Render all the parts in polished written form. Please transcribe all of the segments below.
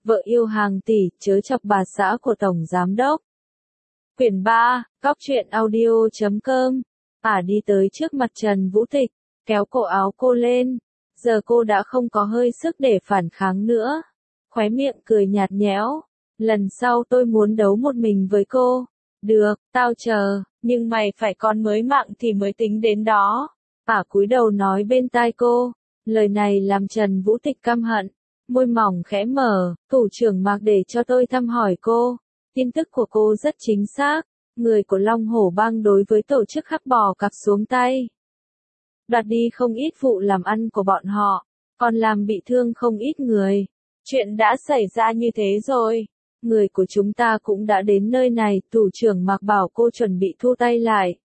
vợ yêu hàng tỷ, chớ chọc bà xã của Tổng Giám Đốc. Quyển 3, Góc truyện audio.com. Đi tới trước mặt Trần Vũ Tịch, kéo cổ áo cô lên. Giờ cô đã không có hơi sức để phản kháng nữa. Khóe miệng cười nhạt nhẽo. Lần sau tôi muốn đấu một mình với cô. Được, tao chờ, nhưng mày phải còn mới mạng thì mới tính đến đó. Cúi đầu nói bên tai cô. Lời này làm Trần Vũ Tịch căm hận. Môi mỏng khẽ mở, thủ trưởng Mạc để cho tôi thăm hỏi cô. Tin tức của cô rất chính xác. Người của Long Hổ Bang đối với tổ chức hắc bò cặc xuống tay. Đoạt đi không ít vụ làm ăn của bọn họ, còn làm bị thương không ít người. Chuyện đã xảy ra như thế rồi. Người của chúng ta cũng đã đến nơi này, thủ trưởng Mạc bảo cô chuẩn bị thu tay lại.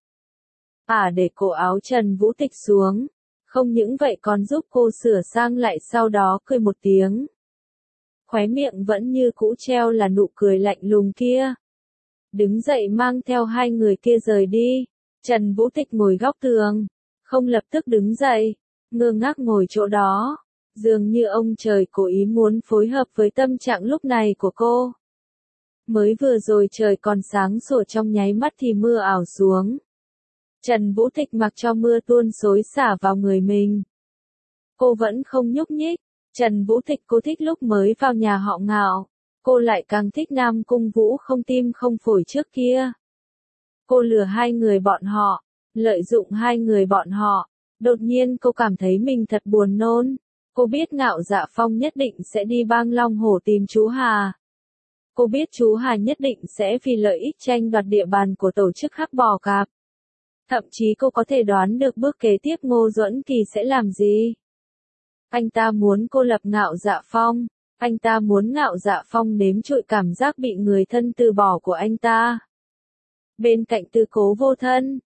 Để cổ áo Trần Vũ Tịch xuống. Không những vậy còn giúp cô sửa sang lại, sau đó cười một tiếng. Khóe miệng vẫn như cũ treo là nụ cười lạnh lùng kia. Đứng dậy mang theo hai người kia rời đi. Trần Vũ Tịch ngồi góc tường, không lập tức đứng dậy, ngơ ngác ngồi chỗ đó. Dường như ông trời cố ý muốn phối hợp với tâm trạng lúc này của cô. Mới vừa rồi trời còn sáng sủa, trong nháy mắt thì mưa ảo xuống. Trần Vũ Tịch mặc cho mưa tuôn xối xả vào người mình. Cô vẫn không nhúc nhích. Trần Vũ Tịch cô thích lúc mới vào nhà họ Ngạo. Cô lại càng thích Nam Cung Vũ không tim không phổi trước kia. Cô lừa hai người bọn họ, lợi dụng hai người bọn họ. Đột nhiên cô cảm thấy mình thật buồn nôn. Cô biết Ngạo Dạ Phong nhất định sẽ đi bang Long Hổ tìm chú Hà. Cô biết chú Hà nhất định sẽ vì lợi ích tranh đoạt địa bàn của tổ chức hắc bò cạp. Thậm chí cô có thể đoán được bước kế tiếp Ngô Duẫn Kỳ sẽ làm gì. Anh ta muốn cô lập Ngạo Dạ Phong. Anh ta muốn Ngạo Dạ Phong nếm trội cảm giác bị người thân từ bỏ của anh ta. Bên cạnh Tư Cố Vô Thân.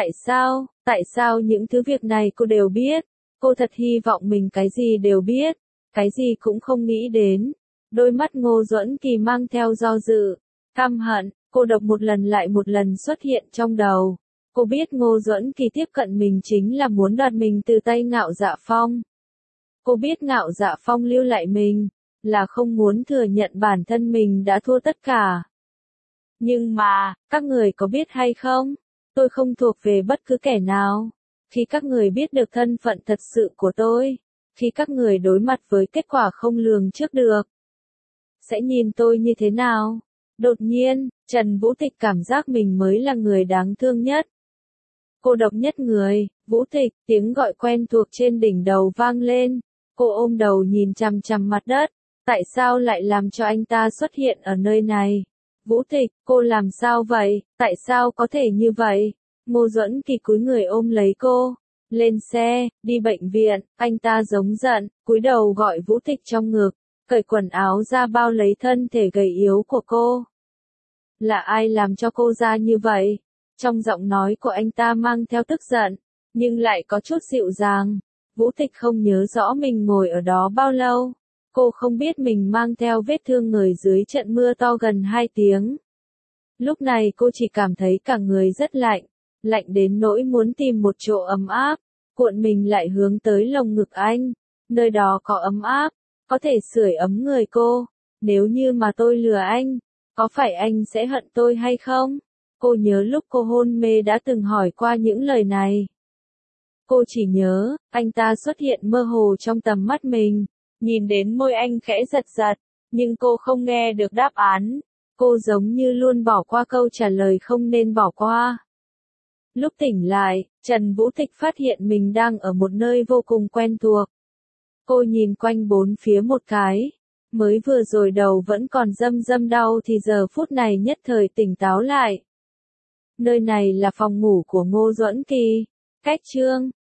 Tại sao những thứ việc này cô đều biết? Cô thật hy vọng mình cái gì đều biết, cái gì cũng không nghĩ đến. Đôi mắt Ngô Duẫn Kỳ mang theo do dự, căm hận, cô độc một lần lại một lần xuất hiện trong đầu. Cô biết Ngô Duẫn Kỳ tiếp cận mình chính là muốn đoạt mình từ tay Ngạo Dạ Phong. Cô biết Ngạo Dạ Phong lưu lại mình, là không muốn thừa nhận bản thân mình đã thua tất cả. Nhưng mà, các người có biết hay không? Tôi không thuộc về bất cứ kẻ nào. Khi các người biết được thân phận thật sự của tôi, khi các người đối mặt với kết quả không lường trước được, sẽ nhìn tôi như thế nào? Đột nhiên, Trần Vũ Tịch cảm giác mình mới là người đáng thương nhất. Cô độc nhất người. Vũ Tịch, tiếng gọi quen thuộc trên đỉnh đầu vang lên. Cô ôm đầu nhìn chằm chằm mặt đất. Tại sao lại làm cho anh ta xuất hiện ở nơi này? Vũ Tịch, cô làm sao vậy? Tại sao có thể như vậy? Ngô Duẫn Kỳ cúi người ôm lấy cô. Lên xe, đi bệnh viện. Anh ta giống giận, cúi đầu gọi Vũ Tịch trong ngực, cởi quần áo ra bao lấy thân thể gầy yếu của cô. Là ai làm cho cô ra như vậy? Trong giọng nói của anh ta mang theo tức giận, nhưng lại có chút dịu dàng. Vũ Tịch không nhớ rõ mình ngồi ở đó bao lâu. Cô không biết mình mang theo vết thương người dưới trận mưa to gần 2 tiếng. Lúc này cô chỉ cảm thấy cả người rất lạnh, lạnh đến nỗi muốn tìm một chỗ ấm áp, cuộn mình lại hướng tới lồng ngực anh. Nơi đó có ấm áp, có thể sưởi ấm người cô. Nếu như mà tôi lừa anh, có phải anh sẽ hận tôi hay không? Cô nhớ lúc cô hôn mê đã từng hỏi qua những lời này. Cô chỉ nhớ, anh ta xuất hiện mơ hồ trong tầm mắt mình, nhìn đến môi anh khẽ giật giật, nhưng cô không nghe được đáp án. Cô giống như luôn bỏ qua câu trả lời không nên bỏ qua. Lúc tỉnh lại, Trần Vũ Tịch phát hiện mình đang ở một nơi vô cùng quen thuộc. Cô nhìn quanh bốn phía một cái. Mới vừa rồi đầu vẫn còn râm đau thì giờ phút này nhất thời tỉnh táo lại. Nơi này là phòng ngủ của Ngô Duẫn Kỳ. Cách chương